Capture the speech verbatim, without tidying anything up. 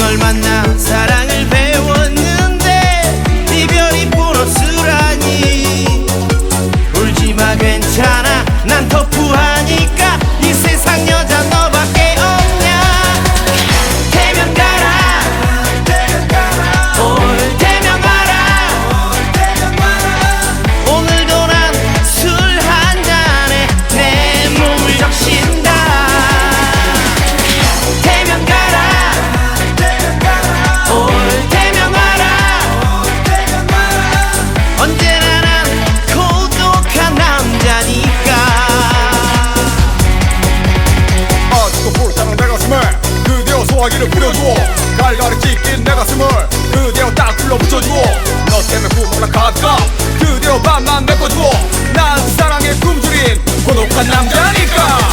널 만나 사랑을 배웠는데 이별이 보너스라니. 울지마 괜찮아 난 터프하니까 이 세상 여자 너밖에 없냐. 대면 가라 올 대면 가라. 오늘도 난 술 한잔에 내 몸을 적신다. 대면 가라 올 대면 가라. 언제나 난 고독한 남자니까. 아직도 불타는 내 가슴에 그대여 소화기를 뿌려주어 갈갈이 찢긴 내 가슴을 그대여 딱 불러붙여주어 너 때문에 구멍난 가득가 그대여 밤만 메꿔주어 난 사랑의 굶주린 고독한 남자니까.